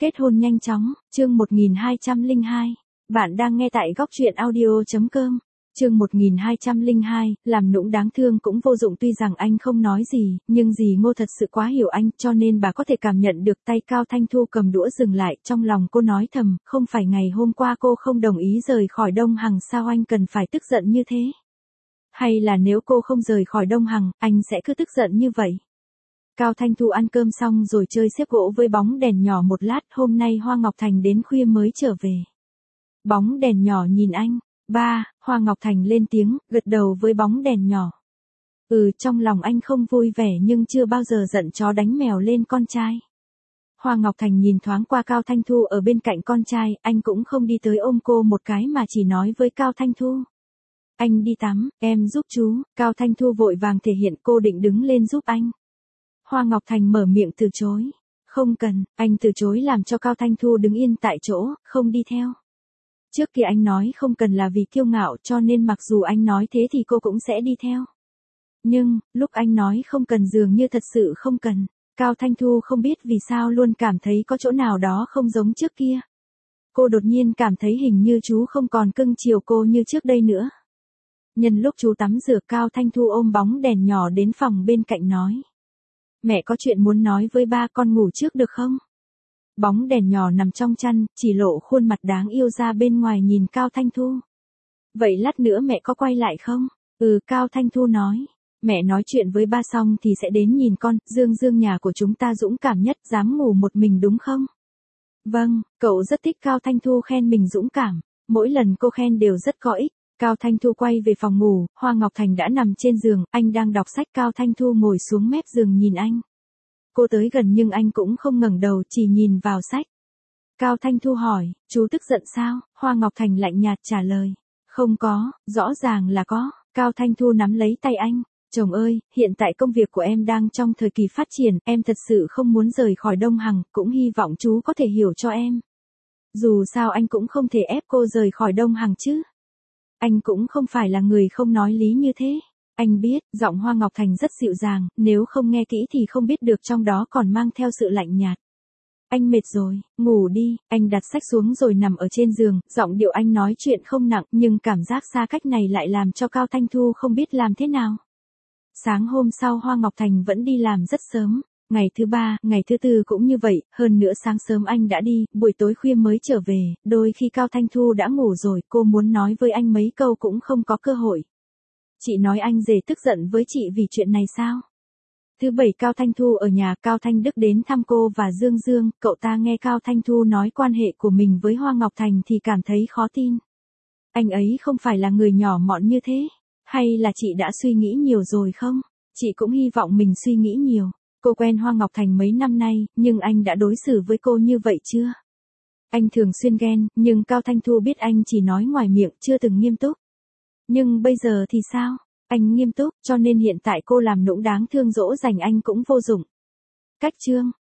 Kết hôn nhanh chóng, chương 1202. Bạn đang nghe tại góc truyện audio.com. Chương 1202, làm nũng đáng thương cũng vô dụng, tuy rằng anh không nói gì, nhưng dì Ngô thật sự quá hiểu anh, cho nên bà có thể cảm nhận được tay Cao Thanh Thu cầm đũa dừng lại, trong lòng cô nói thầm, không phải ngày hôm qua cô không đồng ý rời khỏi Đông Hằng sao anh cần phải tức giận như thế? Hay là nếu cô không rời khỏi Đông Hằng, anh sẽ cứ tức giận như vậy? Cao Thanh Thu ăn cơm xong rồi chơi xếp gỗ với bóng đèn nhỏ một lát, hôm nay Hoa Ngọc Thành đến khuya mới trở về. Bóng đèn nhỏ nhìn anh, ba, Hoa Ngọc Thành lên tiếng, gật đầu với bóng đèn nhỏ. Trong lòng anh không vui vẻ nhưng chưa bao giờ giận chó đánh mèo lên con trai. Hoa Ngọc Thành nhìn thoáng qua Cao Thanh Thu ở bên cạnh con trai, anh cũng không đi tới ôm cô một cái mà chỉ nói với Cao Thanh Thu. Anh đi tắm, em giúp chú. Cao Thanh Thu vội vàng thể hiện cô định đứng lên giúp anh. Hoa Ngọc Thành mở miệng từ chối. Không cần, anh từ chối làm cho Cao Thanh Thu đứng yên tại chỗ, không đi theo. Trước kia anh nói không cần là vì kiêu ngạo cho nên mặc dù anh nói thế thì cô cũng sẽ đi theo. Nhưng, lúc anh nói không cần dường như thật sự không cần. Cao Thanh Thu không biết vì sao luôn cảm thấy có chỗ nào đó không giống trước kia. Cô đột nhiên cảm thấy hình như chú không còn cưng chiều cô như trước đây nữa. Nhân lúc chú tắm rửa, Cao Thanh Thu ôm bóng đèn nhỏ đến phòng bên cạnh nói. Mẹ có chuyện muốn nói với ba, con ngủ trước được không? Bóng đèn nhỏ nằm trong chăn, chỉ lộ khuôn mặt đáng yêu ra bên ngoài nhìn Cao Thanh Thu. Vậy lát nữa mẹ có quay lại không? Cao Thanh Thu nói. Mẹ nói chuyện với ba xong thì sẽ đến nhìn con, Dương nhà của chúng ta dũng cảm nhất, dám ngủ một mình đúng không? Vâng, cậu rất thích Cao Thanh Thu khen mình dũng cảm. Mỗi lần cô khen đều rất có ích. Cao Thanh Thu quay về phòng ngủ, Hoa Ngọc Thành đã nằm trên giường, anh đang đọc sách. Cao Thanh Thu ngồi xuống mép giường nhìn anh. Cô tới gần nhưng anh cũng không ngẩng đầu, chỉ nhìn vào sách. Cao Thanh Thu hỏi, chú tức giận sao? Hoa Ngọc Thành lạnh nhạt trả lời. Không có, rõ ràng là có. Cao Thanh Thu nắm lấy tay anh. Chồng ơi, hiện tại công việc của em đang trong thời kỳ phát triển, em thật sự không muốn rời khỏi Đông Hằng, cũng hy vọng chú có thể hiểu cho em. Dù sao anh cũng không thể ép cô rời khỏi Đông Hằng chứ. Anh cũng không phải là người không nói lý như thế. Anh biết, giọng Hoa Ngọc Thành rất dịu dàng, nếu không nghe kỹ thì không biết được trong đó còn mang theo sự lạnh nhạt. Anh mệt rồi, ngủ đi. Anh đặt sách xuống rồi nằm ở trên giường, giọng điệu anh nói chuyện không nặng nhưng cảm giác xa cách này lại làm cho Cao Thanh Thu không biết làm thế nào. Sáng hôm sau Hoa Ngọc Thành vẫn đi làm rất sớm. Ngày thứ ba, ngày thứ tư cũng như vậy, hơn nữa sáng sớm anh đã đi, buổi tối khuya mới trở về, đôi khi Cao Thanh Thu đã ngủ rồi, cô muốn nói với anh mấy câu cũng không có cơ hội. Chị nói anh rể tức giận với chị vì chuyện này sao? Thứ bảy Cao Thanh Thu ở nhà, Cao Thanh Đức đến thăm cô và Dương, cậu ta nghe Cao Thanh Thu nói quan hệ của mình với Hoa Ngọc Thành thì cảm thấy khó tin. Anh ấy không phải là người nhỏ mọn như thế, hay là chị đã suy nghĩ nhiều rồi không? Chị cũng hy vọng mình suy nghĩ nhiều. Cô quen Hoa Ngọc Thành mấy năm nay, nhưng anh đã đối xử với cô như vậy chưa? Anh thường xuyên ghen, nhưng Cao Thanh Thu biết anh chỉ nói ngoài miệng, chưa từng nghiêm túc. Nhưng bây giờ thì sao? Anh nghiêm túc, cho nên hiện tại cô làm nũng đáng thương dỗ dành anh cũng vô dụng. Cách chương